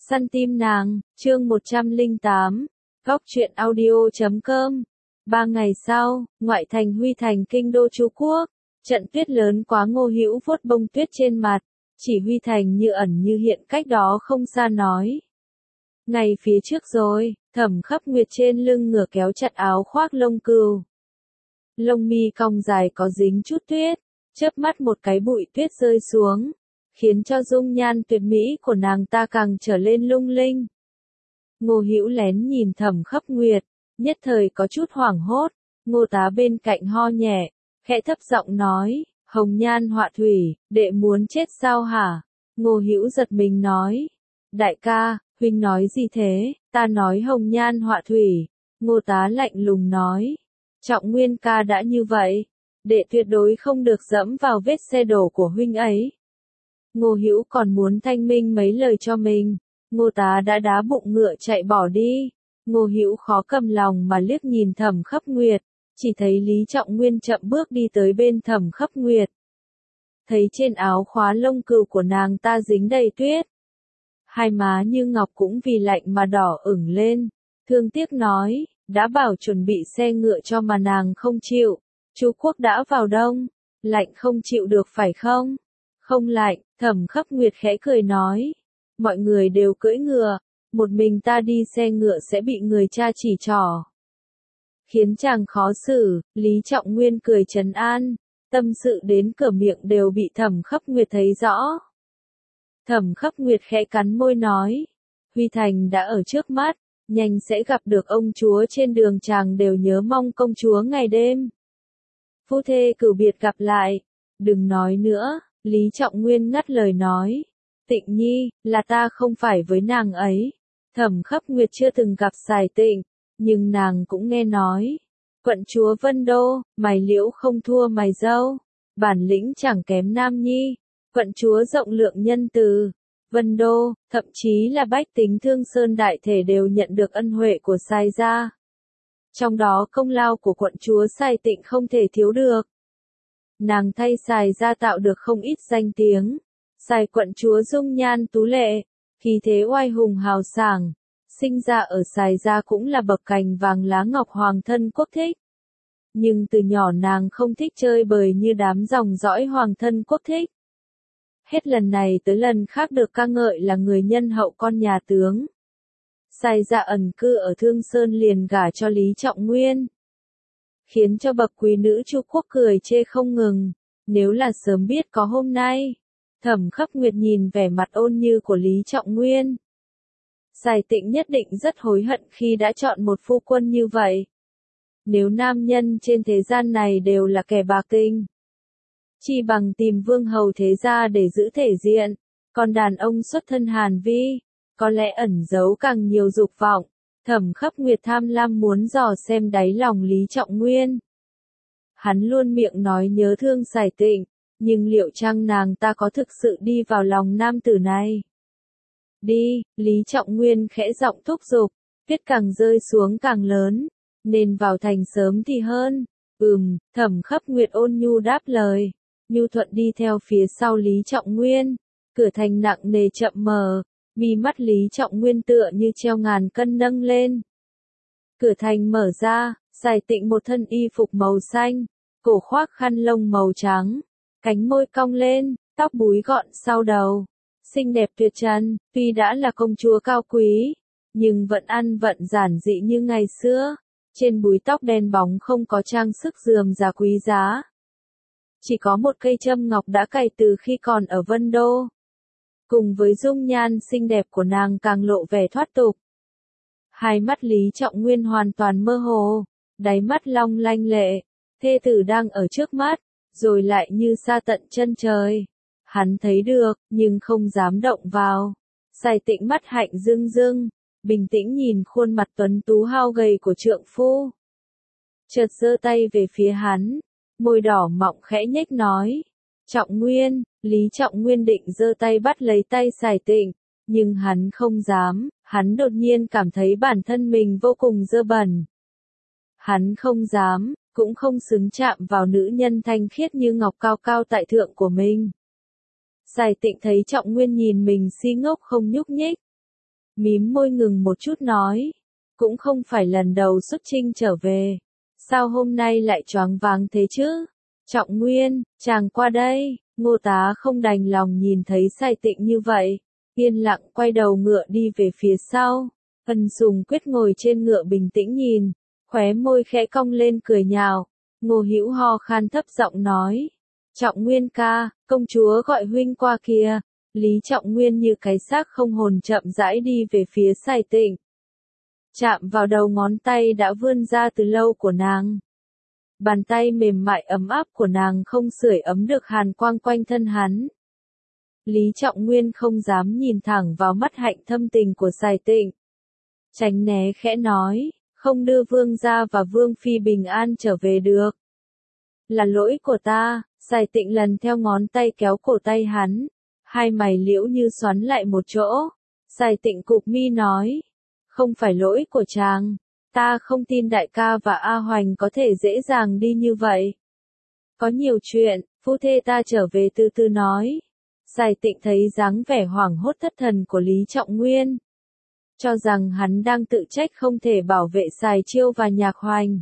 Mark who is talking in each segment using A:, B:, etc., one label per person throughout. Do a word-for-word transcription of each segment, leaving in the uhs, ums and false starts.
A: Săn tim nàng, chương một trăm lẻ tám, góc truyện audio chấm com. Ba ngày sau, ngoại thành Huy Thành kinh đô Chu Quốc, trận tuyết lớn quá Ngô Hữu vuốt bông tuyết trên mặt, chỉ Huy Thành như ẩn như hiện cách đó không xa nói. Ngày phía trước rồi, Thẩm Khắp Nguyệt trên lưng ngửa kéo chặt áo khoác lông cừu. Lông mi cong dài có dính chút tuyết, chớp mắt một cái bụi tuyết rơi xuống, khiến cho dung nhan tuyệt mỹ của nàng ta càng trở lên lung linh. Ngô Hữu lén nhìn Thẩm Khắp Nguyệt, nhất thời có chút hoảng hốt, Ngô tá bên cạnh ho nhẹ, khẽ thấp giọng nói, hồng nhan họa thủy, đệ muốn chết sao hả? Ngô Hữu giật mình nói, đại ca, huynh nói gì thế? Ta nói hồng nhan họa thủy. Ngô tá lạnh lùng nói, Trọng Nguyên ca đã như vậy, đệ tuyệt đối không được dẫm vào vết xe đổ của huynh ấy. Ngô Hữu còn muốn thanh minh mấy lời cho mình, Ngô tá đã đá bụng ngựa chạy bỏ đi. Ngô Hữu khó cầm lòng mà liếc nhìn Thẩm Khắp Nguyệt, chỉ thấy Lý Trọng Nguyên chậm bước đi tới bên Thẩm Khắp Nguyệt. Thấy trên áo khóa lông cừu của nàng ta dính đầy tuyết. Hai má như ngọc cũng vì lạnh mà đỏ ửng lên, thương tiếc nói, đã bảo chuẩn bị xe ngựa cho mà nàng không chịu. Chu Quốc đã vào đông, lạnh không chịu được phải không? Không lạnh, Thẩm Khắp Nguyệt khẽ cười nói, mọi người đều cưỡi ngựa, một mình ta đi xe ngựa sẽ bị người cha chỉ trỏ. Khiến chàng khó xử, Lý Trọng Nguyên cười trấn an, tâm sự đến cửa miệng đều bị Thẩm Khắp Nguyệt thấy rõ. Thẩm Khắp Nguyệt khẽ cắn môi nói, Huy Thành đã ở trước mắt, nhanh sẽ gặp được ông chúa trên đường, chàng đều nhớ mong công chúa ngày đêm. Phu thê cửu biệt gặp lại, đừng nói nữa, Lý Trọng Nguyên ngắt lời nói, Tịnh Nhi, là ta không phải với nàng ấy. Thẩm Khắp Nguyệt chưa từng gặp Sài Tịnh, nhưng nàng cũng nghe nói, quận chúa Vân Đô, mày liễu không thua mày dâu, bản lĩnh chẳng kém Nam Nhi, quận chúa rộng lượng nhân từ. Vân Đô, thậm chí là bách tính Thương Sơn đại thể đều nhận được ân huệ của Sài gia. Trong đó công lao của quận chúa Sài Tịnh không thể thiếu được. Nàng thay Sài gia tạo được không ít danh tiếng. Sài quận chúa dung nhan tú lệ, khí thế oai hùng hào sảng, sinh ra ở Sài gia cũng là bậc cành vàng lá ngọc hoàng thân quốc thích. Nhưng từ nhỏ nàng không thích chơi bời như đám dòng dõi hoàng thân quốc thích. Hết lần này tới lần khác được ca ngợi là người nhân hậu con nhà tướng. Sài gia ẩn cư ở Thương Sơn liền gả cho Lý Trọng Nguyên, khiến cho bậc quý nữ Chu Quốc cười chê không ngừng. Nếu là sớm biết có hôm nay, Thẩm Khắp Nguyệt nhìn vẻ mặt ôn như của Lý Trọng Nguyên, Sài Tịnh nhất định rất hối hận khi đã chọn một phu quân như vậy. Nếu nam nhân trên thế gian này đều là kẻ bạc tình, chi bằng tìm vương hầu thế gia để giữ thể diện, còn đàn ông xuất thân Hàn Vi, có lẽ ẩn giấu càng nhiều dục vọng. Thẩm Khắp Nguyệt tham lam muốn dò xem đáy lòng Lý Trọng Nguyên. Hắn luôn miệng nói nhớ thương Sài Tịnh, nhưng liệu chăng nàng ta có thực sự đi vào lòng nam tử này? Đi, Lý Trọng Nguyên khẽ giọng thúc giục, tuyết càng rơi xuống càng lớn, nên vào thành sớm thì hơn. Ừm, Thẩm Khắp Nguyệt ôn nhu đáp lời, nhu thuận đi theo phía sau Lý Trọng Nguyên. Cửa thành nặng nề chậm mở, mi mắt Lý Trọng Nguyên tựa như treo ngàn cân nâng lên. Cửa thành mở ra, Sài Tịnh một thân y phục màu xanh, cổ khoác khăn lông màu trắng, cánh môi cong lên, tóc búi gọn sau đầu, xinh đẹp tuyệt trần. Tuy đã là công chúa cao quý, nhưng vẫn ăn vận giản dị như ngày xưa. Trên búi tóc đen bóng không có trang sức rườm rà quý giá, chỉ có một cây châm ngọc đã cài từ khi còn ở Vân Đô. Cùng với dung nhan xinh đẹp của nàng càng lộ vẻ thoát tục. Hai mắt Lý Trọng Nguyên hoàn toàn mơ hồ, đáy mắt long lanh lệ, thê tử đang ở trước mắt, rồi lại như xa tận chân trời. Hắn thấy được, nhưng không dám động vào. Sài Tịnh mắt hạnh rưng rưng, bình tĩnh nhìn khuôn mặt tuấn tú hao gầy của trượng phu. Chợt giơ tay về phía hắn, môi đỏ mọng khẽ nhếch nói, Trọng Nguyên. Lý Trọng Nguyên định giơ tay bắt lấy tay Sài Tịnh, nhưng hắn không dám, hắn đột nhiên cảm thấy bản thân mình vô cùng dơ bẩn. Hắn không dám, cũng không xứng chạm vào nữ nhân thanh khiết như ngọc cao cao tại thượng của mình. Sài Tịnh thấy Trọng Nguyên nhìn mình si ngốc không nhúc nhích. mím môi ngừng một chút nói. Cũng không phải lần đầu xuất chinh trở về. Sao hôm nay lại choáng váng thế chứ? Trọng Nguyên, chàng qua đây. Ngô Tá không đành lòng nhìn thấy Sài Tịnh như vậy. Yên lặng quay đầu ngựa đi về phía sau. Ân Sùng Quyết ngồi trên ngựa bình tĩnh nhìn. Khóe môi khẽ cong lên cười nhạo. Ngô Hữu ho khan thấp giọng nói. Trọng Nguyên ca, công chúa gọi huynh qua kìa. Lý Trọng Nguyên như cái xác không hồn chậm rãi đi về phía Sài Tịnh. Chạm vào đầu ngón tay đã vươn ra từ lâu của nàng. Bàn tay mềm mại ấm áp của nàng không sưởi ấm được hàn quang quanh thân hắn. Lý Trọng Nguyên không dám nhìn thẳng vào mắt hạnh thâm tình của Sài Tịnh. Tránh né khẽ nói, không đưa vương gia và vương phi bình an trở về được. Là lỗi của ta. Sài Tịnh lần theo ngón tay kéo cổ tay hắn. Hai mày liễu như xoắn lại một chỗ. Sài Tịnh cụp mi nói. Không phải lỗi của chàng. Ta không tin đại ca và A Hoành có thể dễ dàng đi như vậy. Có nhiều chuyện, phu thê ta trở về từ từ nói. Sài Tịnh thấy dáng vẻ hoảng hốt thất thần của Lý Trọng Nguyên. Cho rằng hắn đang tự trách không thể bảo vệ Sài Chiêu và Nhạc Hoành.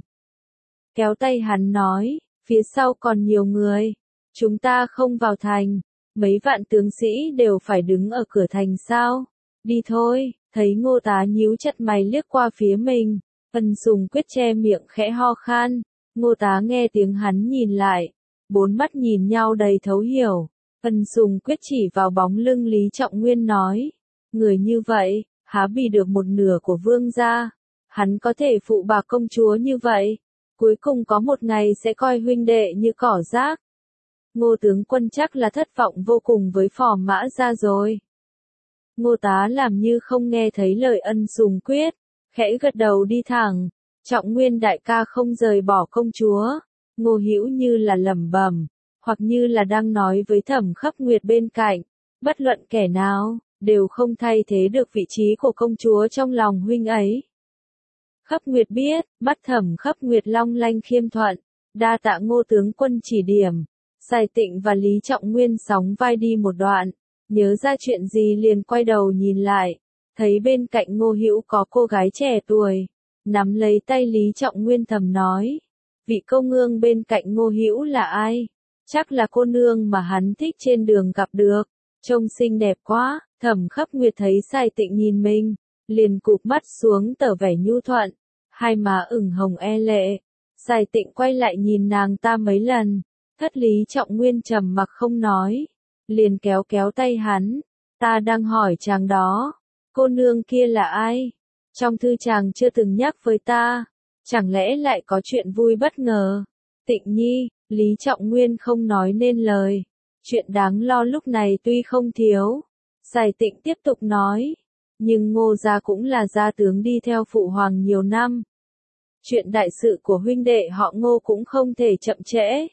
A: Kéo tay hắn nói, phía sau còn nhiều người. Chúng ta không vào thành. Mấy vạn tướng sĩ đều phải đứng ở cửa thành sao? Đi thôi. Thấy Ngô Tá nhíu chặt mày liếc qua phía mình. Ân Sùng Quyết che miệng khẽ ho khan. Ngô Tá nghe tiếng hắn nhìn lại. Bốn mắt nhìn nhau đầy thấu hiểu. Ân Sùng Quyết chỉ vào bóng lưng Lý Trọng Nguyên nói. Người như vậy, há bì được một nửa của vương gia. Hắn có thể phụ bạc công chúa như vậy. Cuối cùng có một ngày sẽ coi huynh đệ như cỏ rác. Ngô tướng quân chắc là thất vọng vô cùng với Phò Mã Gia rồi. Ngô Tá làm như không nghe thấy lời Ân Sùng Quyết, khẽ gật đầu đi thẳng. Trọng Nguyên đại ca không rời bỏ công chúa. Ngô Hữu như là lẩm bẩm, hoặc như là đang nói với Thẩm Khắp Nguyệt bên cạnh. Bất luận kẻ nào, đều không thay thế được vị trí của công chúa trong lòng huynh ấy. Khắp Nguyệt biết, mắt Thẩm Khắp Nguyệt long lanh khiêm thuận, đa tạ Ngô tướng quân chỉ điểm. Sài Tịnh và Lý Trọng Nguyên sóng vai đi một đoạn, nhớ ra chuyện gì liền quay đầu nhìn lại, thấy bên cạnh Ngô Hữu có cô gái trẻ tuổi, nắm lấy tay Lý Trọng Nguyên thầm nói, vị cô nương bên cạnh Ngô Hữu là ai? Chắc là cô nương mà hắn thích trên đường gặp được, trông xinh đẹp quá. Thẩm Khắp Nguyệt thấy Sài Tịnh nhìn mình, liền cụp mắt xuống tỏ vẻ nhu thuận, hai má ửng hồng e lệ. Sài Tịnh quay lại nhìn nàng ta mấy lần. Thất Lý Trọng Nguyên trầm mặc không nói, liền kéo kéo tay hắn, ta đang hỏi chàng đó, cô nương kia là ai? Trong thư chàng chưa từng nhắc với ta, chẳng lẽ lại có chuyện vui bất ngờ? Tịnh nhi, Lý Trọng Nguyên không nói nên lời, chuyện đáng lo lúc này tuy không thiếu. Sài Tịnh tiếp tục nói, nhưng Ngô gia cũng là gia tướng đi theo phụ hoàng nhiều năm. Chuyện đại sự của huynh đệ họ Ngô cũng không thể chậm trễ.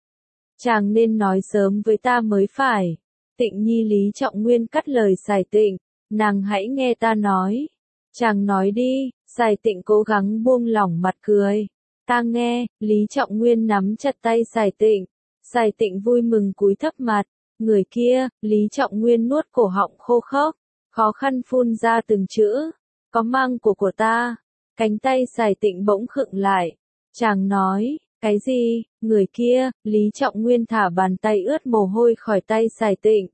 A: Chàng nên nói sớm với ta mới phải. Tịnh nhi Lý Trọng Nguyên cắt lời Sài Tịnh, nàng hãy nghe ta nói. Chàng nói đi. Sài Tịnh cố gắng buông lỏng mặt cười. Ta nghe. Lý Trọng Nguyên nắm chặt tay Sài Tịnh. Sài Tịnh vui mừng cúi thấp mặt. Người kia. Lý Trọng Nguyên nuốt cổ họng khô khốc, khó khăn phun ra từng chữ. Có mang của của ta. Cánh tay Sài Tịnh bỗng khựng lại. Chàng nói. Cái gì? Người kia. Lý Trọng Nguyên thả bàn tay ướt mồ hôi khỏi tay Sài Tịnh.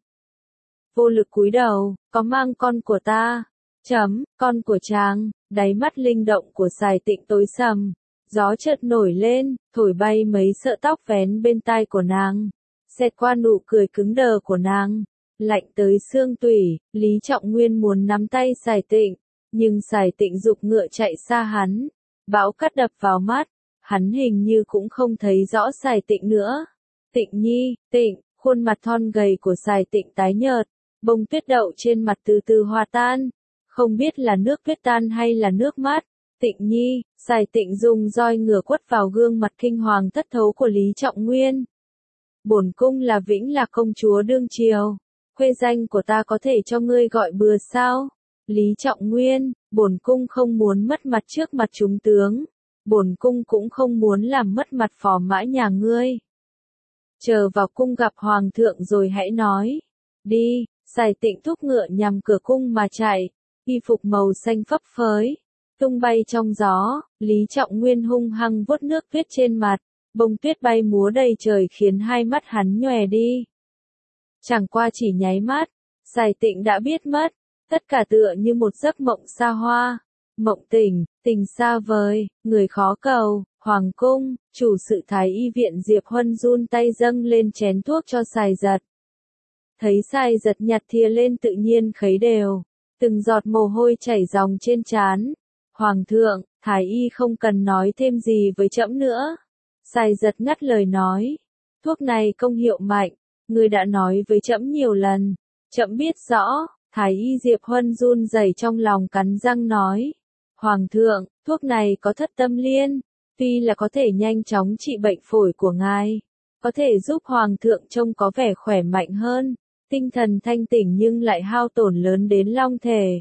A: Vô lực cúi đầu. Có mang con của ta. Chấm. Con của chàng. Đáy mắt linh động của Sài Tịnh tối sầm. Gió chợt nổi lên, thổi bay mấy sợi tóc vén bên tai của nàng. Xẹt qua nụ cười cứng đờ của nàng. Lạnh tới xương tủy. Lý Trọng Nguyên muốn nắm tay Sài Tịnh, nhưng Sài Tịnh giục ngựa chạy xa hắn. Bão cát đập vào mắt. Hắn hình như cũng không thấy rõ Sài Tịnh nữa. Tịnh nhi, Tịnh, khuôn mặt thon gầy của Sài Tịnh tái nhợt, bông tuyết đậu trên mặt từ từ hòa tan, không biết là nước tuyết tan hay là nước mắt. Tịnh nhi, Sài Tịnh dùng roi ngựa quất vào gương mặt kinh hoàng thất thấu của Lý Trọng Nguyên. Bổn cung là Vĩnh Lạc công chúa đương triều, khuê danh của ta có thể cho ngươi gọi bừa sao? Lý Trọng Nguyên, bổn cung không muốn mất mặt trước mặt chúng tướng. Bổn cung cũng không muốn làm mất mặt Phò Mã nhà ngươi. Chờ vào cung gặp hoàng thượng rồi hãy nói. Đi. Sài Tịnh thúc ngựa nhằm cửa cung mà chạy. y phục màu xanh phấp phới, tung bay trong gió, Lý Trọng Nguyên hung hăng vuốt nước tuyết trên mặt, bông tuyết bay múa đầy trời khiến hai mắt hắn nhòe đi. Chẳng qua chỉ nháy mắt, Sài Tịnh đã biết mất, tất cả tựa như một giấc mộng xa hoa, mộng tình, tình xa vời, người khó cầu, hoàng cung, chủ sự Thái y viện Diệp Huân run tay dâng lên chén thuốc cho Sài Giật. Thấy Sài Giật nhặt thìa lên tự nhiên khấy đều, từng giọt mồ hôi chảy ròng trên trán. Hoàng thượng, Thái y không cần nói thêm gì với trẫm nữa. Sài Giật ngắt lời nói, thuốc này công hiệu mạnh, người đã nói với trẫm nhiều lần, trẫm biết rõ. Thái y Diệp Huân run rẩy trong lòng cắn răng nói, Hoàng thượng, thuốc này có thất tâm liên, tuy là có thể nhanh chóng trị bệnh phổi của ngài, có thể giúp Hoàng thượng trông có vẻ khỏe mạnh hơn, tinh thần thanh tỉnh nhưng lại hao tổn lớn đến long thể.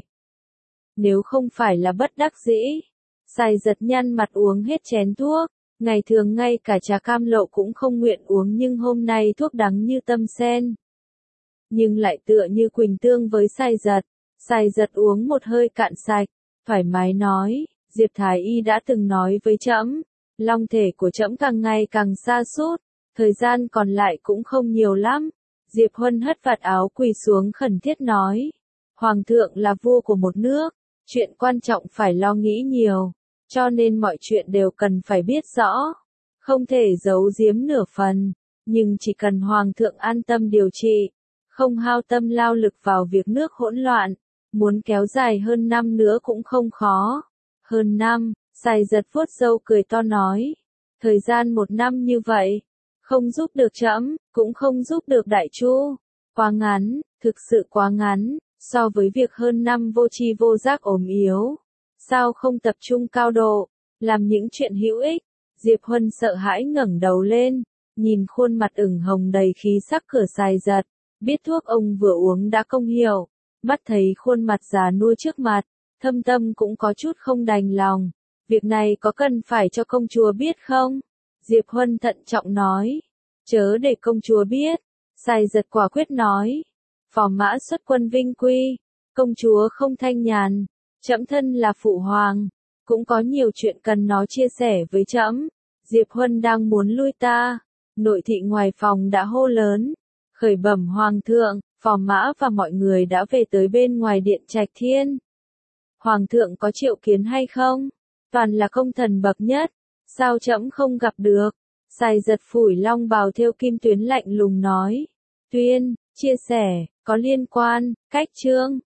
A: Nếu không phải là bất đắc dĩ, Sài Giật nhăn mặt uống hết chén thuốc, ngày thường ngay cả trà cam lộ cũng không nguyện uống nhưng hôm nay thuốc đắng như tâm sen. Nhưng lại tựa như quỳnh tương với Sài Giật, Sài Giật uống một hơi cạn sạch, thoải mái nói, Diệp Thái y đã từng nói với trẫm, long thể của trẫm càng ngày càng sa sút, thời gian còn lại cũng không nhiều lắm. Diệp Huân hất vạt áo quỳ xuống khẩn thiết nói, Hoàng thượng là vua của một nước, chuyện quan trọng phải lo nghĩ nhiều, cho nên mọi chuyện đều cần phải biết rõ, không thể giấu giếm nửa phần, nhưng chỉ cần Hoàng thượng an tâm điều trị, không hao tâm lao lực vào việc nước hỗn loạn, muốn kéo dài hơn năm nữa cũng không khó. Hơn năm, Sài Giật vuốt râu cười to nói, thời gian một năm như vậy, không giúp được trẫm, cũng không giúp được đại chu, quá ngắn, thực sự quá ngắn, so với việc hơn năm vô tri vô giác ốm yếu, sao không tập trung cao độ, làm những chuyện hữu ích. Diệp Huân sợ hãi ngẩng đầu lên, nhìn khuôn mặt ửng hồng đầy khí sắc của Sài Giật, biết thuốc ông vừa uống đã công hiệu, mắt thấy khuôn mặt già nua trước mặt, thâm tâm cũng có chút không đành lòng, việc này có cần phải cho công chúa biết không? Diệp Huân thận trọng nói, chớ để công chúa biết. Sài Giật quả quyết nói, phò mã xuất quân vinh quy, công chúa không thanh nhàn, trẫm thân là phụ hoàng, cũng có nhiều chuyện cần nó chia sẻ với trẫm. Diệp Huân đang muốn lui ta, nội thị ngoài phòng đã hô lớn, khởi bẩm Hoàng thượng, phò mã và mọi người đã về tới bên ngoài điện Trạch Thiên. Hoàng thượng có triệu kiến hay không? Toàn là công thần bậc nhất, sao trẫm không gặp được? Sài Giật phủi long bào thêu kim tuyến lạnh lùng nói, tuyên, chia sẻ, có liên quan, cách chương.